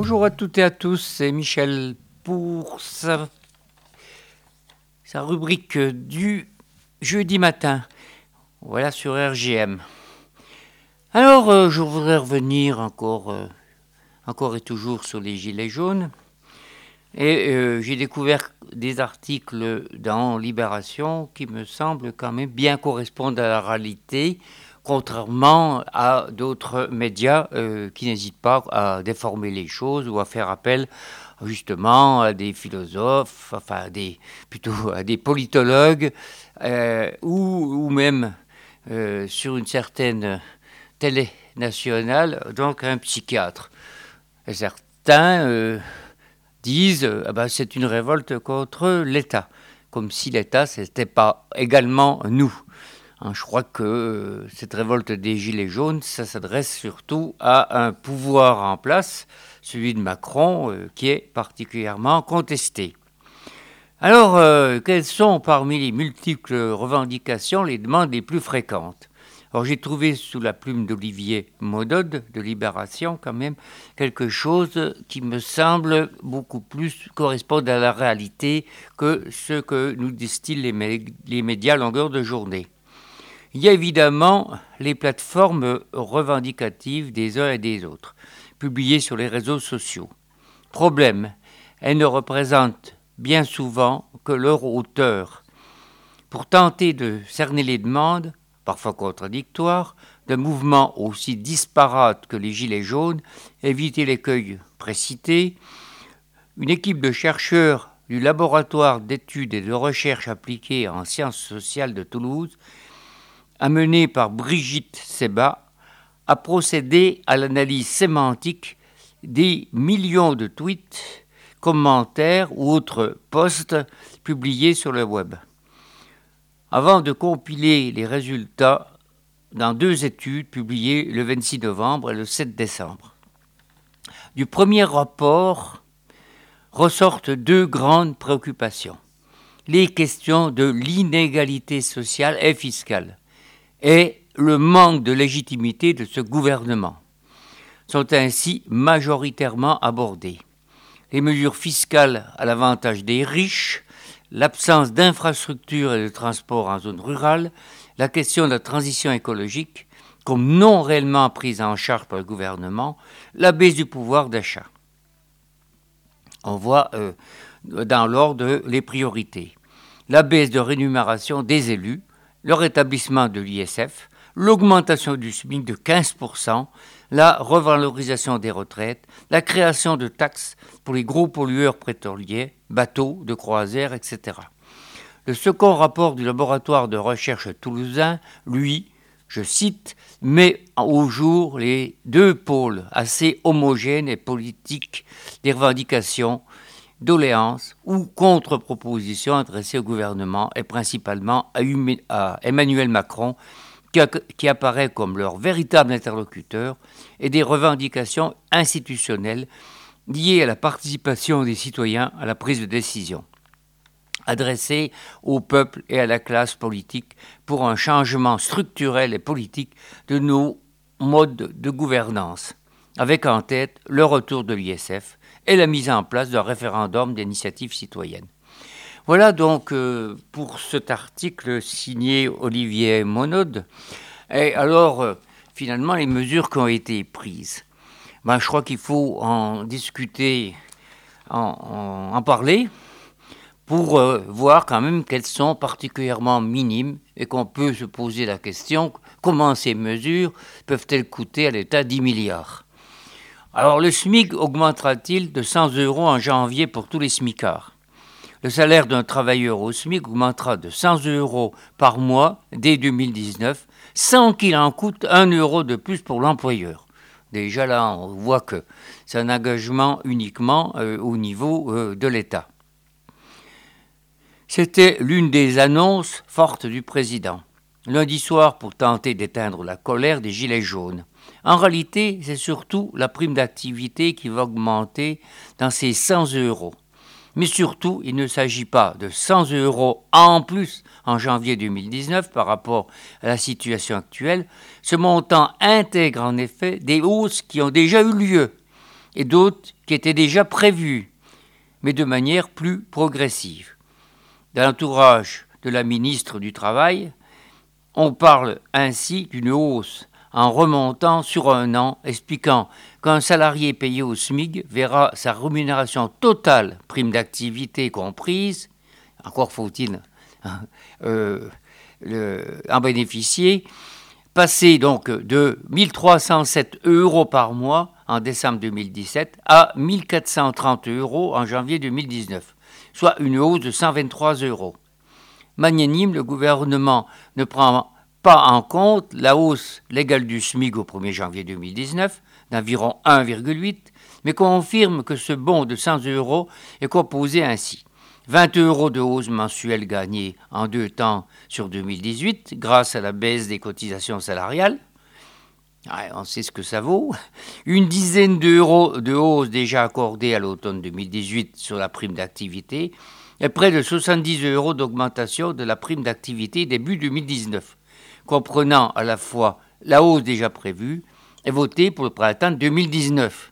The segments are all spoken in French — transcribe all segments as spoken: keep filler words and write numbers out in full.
Bonjour à toutes et à tous, c'est Michel pour sa, sa rubrique du jeudi matin, voilà sur R G M. Alors, euh, je voudrais revenir encore, euh, encore et toujours sur les gilets jaunes. Et euh, j'ai découvert des articles dans Libération qui me semblent quand même bien correspondre à la réalité, contrairement à d'autres médias euh, qui n'hésitent pas à déformer les choses ou à faire appel justement à des philosophes, enfin à des, plutôt à des politologues euh, ou, ou même euh, sur une certaine télé nationale, donc un psychiatre. Et certains euh, disent euh, ah ben, c'est une révolte contre l'État, comme si l'État c'était pas également nous. Hein, je crois que euh, cette révolte des Gilets jaunes, ça s'adresse surtout à un pouvoir en place, celui de Macron, euh, qui est particulièrement contesté. Alors, euh, quelles sont parmi les multiples revendications les demandes les plus fréquentes ? Alors j'ai trouvé sous la plume d'Olivier Modode de Libération quand même quelque chose qui me semble beaucoup plus correspondre à la réalité que ce que nous distillent les, mé- les médias à longueur de journée. Il y a évidemment les plateformes revendicatives des uns et des autres, publiées sur les réseaux sociaux. Problème, elles ne représentent bien souvent que leur auteur. Pour tenter de cerner les demandes, parfois contradictoires, de mouvements aussi disparates que les Gilets jaunes, éviter l'écueil précité, une équipe de chercheurs du laboratoire d'études et de recherche appliquées en sciences sociales de Toulouse, amenée par Brigitte Seba, a procédé à l'analyse sémantique des millions de tweets, commentaires ou autres posts publiés sur le web, avant de compiler les résultats dans deux études publiées le vingt-six novembre et le sept décembre. Du premier rapport ressortent deux grandes préoccupations. Les questions de l'inégalité sociale et fiscale et le manque de légitimité de ce gouvernement sont ainsi majoritairement abordées. Les mesures fiscales à l'avantage des riches, l'absence d'infrastructures et de transports en zone rurale, la question de la transition écologique, comme non réellement prise en charge par le gouvernement, la baisse du pouvoir d'achat. On voit euh, dans l'ordre les priorités. La baisse de rémunération des élus, le rétablissement de l'I S F, l'augmentation du SMIC de quinze pour cent, la revalorisation des retraites, la création de taxes pour les gros pollueurs pétroliers, bateaux, de croisière, et cetera. Le second rapport du laboratoire de recherche toulousain, lui, je cite, met au jour les deux pôles assez homogènes et politiques des revendications, doléances ou contre-propositions adressées au gouvernement et principalement à, Hum- à Emmanuel Macron, qui, a- qui apparaît comme leur véritable interlocuteur, et des revendications institutionnelles liées à la participation des citoyens à la prise de décision, adressées au peuple et à la classe politique pour un changement structurel et politique de nos modes de gouvernance, avec en tête le retour de l'I S F et la mise en place d'un référendum d'initiative citoyenne. Voilà donc euh, pour cet article signé Olivier Monod. Et alors, euh, finalement, les mesures qui ont été prises. Ben, je crois qu'il faut en discuter, en, en, en parler, pour euh, voir quand même qu'elles sont particulièrement minimes et qu'on peut se poser la question comment ces mesures peuvent-elles coûter à l'État dix milliards. Alors le SMIC augmentera-t-il de cent euros en janvier pour tous les smicards ? Le salaire d'un travailleur au SMIC augmentera de cent euros par mois dès deux mille dix-neuf, sans qu'il en coûte un euro de plus pour l'employeur. Déjà là, on voit que c'est un engagement uniquement euh, au niveau euh, de l'État. C'était l'une des annonces fortes du président. Lundi soir, pour tenter d'éteindre la colère des Gilets jaunes. En réalité, c'est surtout la prime d'activité qui va augmenter dans ces cent euros. Mais surtout, il ne s'agit pas de cent euros en plus en janvier deux mille dix-neuf par rapport à la situation actuelle. Ce montant intègre en effet des hausses qui ont déjà eu lieu et d'autres qui étaient déjà prévues, mais de manière plus progressive. Dans l'entourage de la ministre du Travail, on parle ainsi d'une hausse en remontant sur un an, expliquant qu'un salarié payé au SMIC verra sa rémunération totale, prime d'activité comprise, encore faut-il euh, le, en bénéficier, passer donc de mille trois cent sept euros par mois en décembre deux mille dix-sept à mille quatre cent trente euros en janvier deux mille dix-neuf, soit une hausse de cent vingt-trois euros. Magnanime, le gouvernement ne prend pas en compte la hausse légale du SMIC au premier janvier deux mille dix-neuf d'environ un virgule huit, mais confirme que ce bon de cent euros est composé ainsi. vingt euros de hausse mensuelle gagnée en deux temps sur deux mille dix-huit grâce à la baisse des cotisations salariales. Ouais, on sait ce que ça vaut. Une dizaine d'euros de hausse déjà accordée à l'automne deux mille dix-huit sur la prime d'activité et près de soixante-dix euros d'augmentation de la prime d'activité début deux mille dix-neuf, comprenant à la fois la hausse déjà prévue et votée pour le printemps deux mille dix-neuf,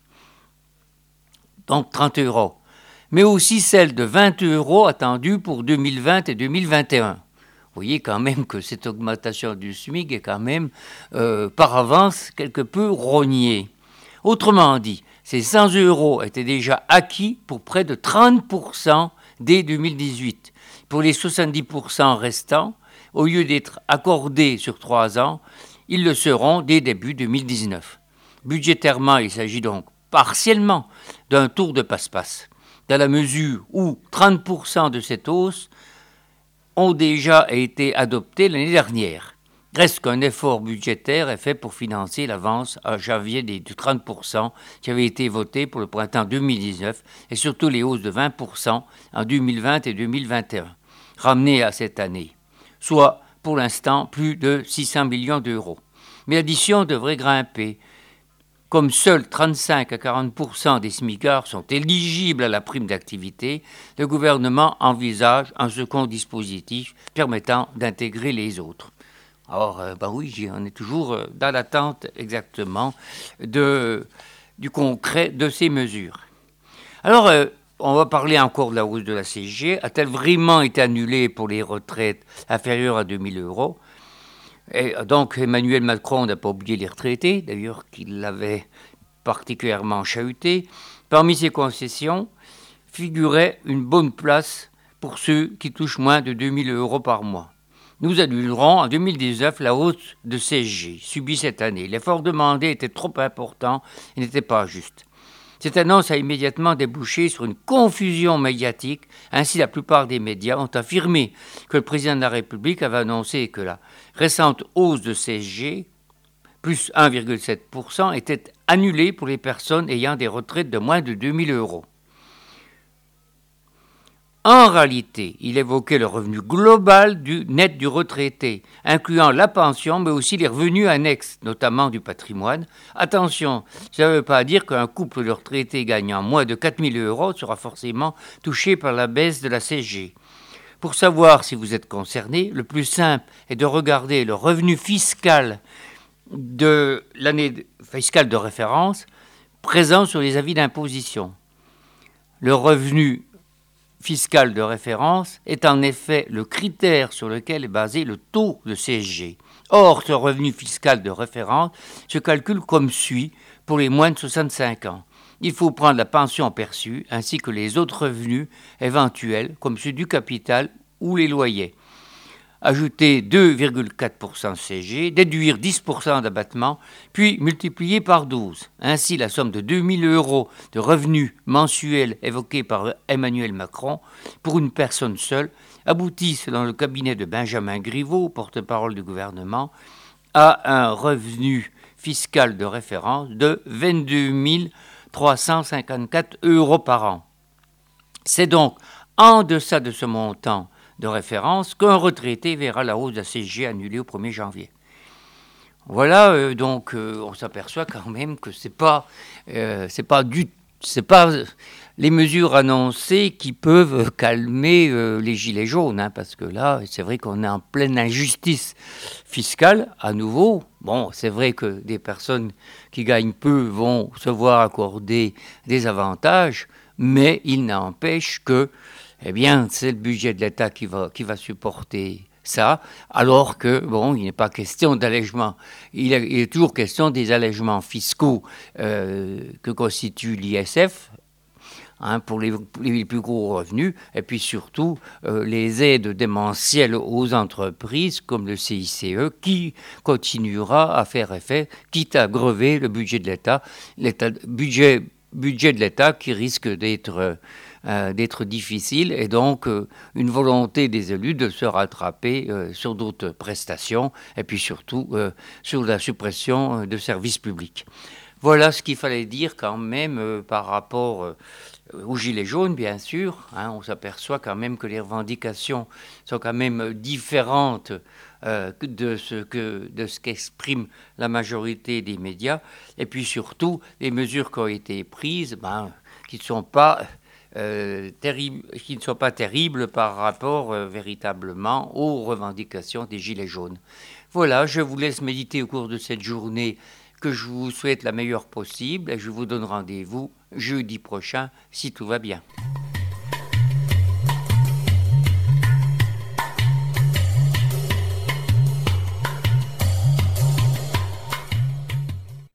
donc trente euros, mais aussi celle de vingt euros attendue pour deux mille vingt et deux mille vingt et un. Vous voyez quand même que cette augmentation du SMIC est quand même euh, par avance quelque peu rognée. Autrement dit, ces cent euros étaient déjà acquis pour près de trente pour cent dès deux mille dix-huit. Pour les soixante-dix pour cent restants, au lieu d'être accordés sur trois ans, ils le seront dès début deux mille dix-neuf. Budgétairement, il s'agit donc partiellement d'un tour de passe-passe, dans la mesure où trente pour cent de cette hausse ont déjà été adoptés l'année dernière. Reste qu'un effort budgétaire est fait pour financer l'avance à janvier des trente pour cent qui avait été voté pour le printemps deux mille dix-neuf et surtout les hausses de vingt pour cent en deux mille vingt et deux mille vingt et un, ramenées à cette année, soit pour l'instant plus de six cents millions d'euros. Mais l'addition devrait grimper. Comme seuls trente-cinq à quarante pour cent des smicards sont éligibles à la prime d'activité, le gouvernement envisage un second dispositif permettant d'intégrer les autres. Alors, euh, ben oui, on est toujours dans l'attente exactement de, du concret de ces mesures. Alors, euh, on va parler encore de la hausse de la C S G. A-t-elle vraiment été annulée pour les retraites inférieures à deux mille euros ? Et donc, Emmanuel Macron n'a pas oublié les retraités, d'ailleurs, qu'il l'avait particulièrement chahuté. Parmi ces concessions figurait une bonne place pour ceux qui touchent moins de deux mille euros par mois. Nous annulerons en deux mille dix-neuf la hausse de C S G subie cette année. L'effort demandé était trop important et n'était pas juste. Cette annonce a immédiatement débouché sur une confusion médiatique. Ainsi, la plupart des médias ont affirmé que le président de la République avait annoncé que la récente hausse de C S G, plus un virgule sept pour cent, était annulée pour les personnes ayant des retraites de moins de deux mille euros. En réalité, il évoquait le revenu global du net du retraité, incluant la pension, mais aussi les revenus annexes, notamment du patrimoine. Attention, ça ne veut pas dire qu'un couple de retraités gagnant moins de quatre mille euros sera forcément touché par la baisse de la C S G. Pour savoir si vous êtes concerné, le plus simple est de regarder le revenu fiscal de l'année fiscale de référence présent sur les avis d'imposition. Le revenu fiscal de référence est en effet le critère sur lequel est basé le taux de C S G. Or, ce revenu fiscal de référence se calcule comme suit pour les moins de soixante-cinq ans. Il faut prendre la pension perçue ainsi que les autres revenus éventuels comme ceux du capital ou les loyers. Ajouter deux virgule quatre pour cent C S G, déduire dix pour cent d'abattement, puis multiplier par douze. Ainsi, la somme de deux mille euros de revenus mensuels évoqués par Emmanuel Macron pour une personne seule aboutit, selon le cabinet de Benjamin Griveaux, porte-parole du gouvernement, à un revenu fiscal de référence de vingt-deux mille trois cent cinquante-quatre euros par an. C'est donc en deçà de ce montant de référence qu'un retraité verra la hausse de la C S G annulée au premier janvier. Voilà, euh, donc euh, on s'aperçoit quand même que c'est pas, euh, c'est pas du, c'est pas les mesures annoncées qui peuvent calmer euh, les gilets jaunes, hein, parce que là, c'est vrai qu'on est en pleine injustice fiscale, à nouveau. Bon, c'est vrai que des personnes qui gagnent peu vont se voir accorder des avantages, mais il n'empêche que, eh bien, c'est le budget de l'État qui va, qui va supporter ça, alors que, bon, il n'est pas question d'allègement. Il est, il est toujours question des allègements fiscaux euh, que constitue l'I S F, hein, pour les, les plus gros revenus, et puis surtout euh, les aides démentielles aux entreprises comme le C I C E qui continuera à faire effet, quitte à grever le budget de l'État, l'État budget, budget de l'État qui risque d'être, euh, d'être difficile, et donc euh, une volonté des élus de se rattraper euh, sur d'autres prestations, et puis surtout euh, sur la suppression de services publics. Voilà ce qu'il fallait dire quand même euh, par rapport euh, aux Gilets jaunes, bien sûr. Hein, on s'aperçoit quand même que les revendications sont quand même différentes euh, de ce que, de ce qu'exprime la majorité des médias. Et puis surtout, les mesures qui ont été prises, ben, qui ne sont pas... Euh, terrible, qui ne sont pas terribles par rapport euh, véritablement aux revendications des Gilets jaunes. Voilà, je vous laisse méditer au cours de cette journée, que je vous souhaite la meilleure possible, et je vous donne rendez-vous jeudi prochain si tout va bien.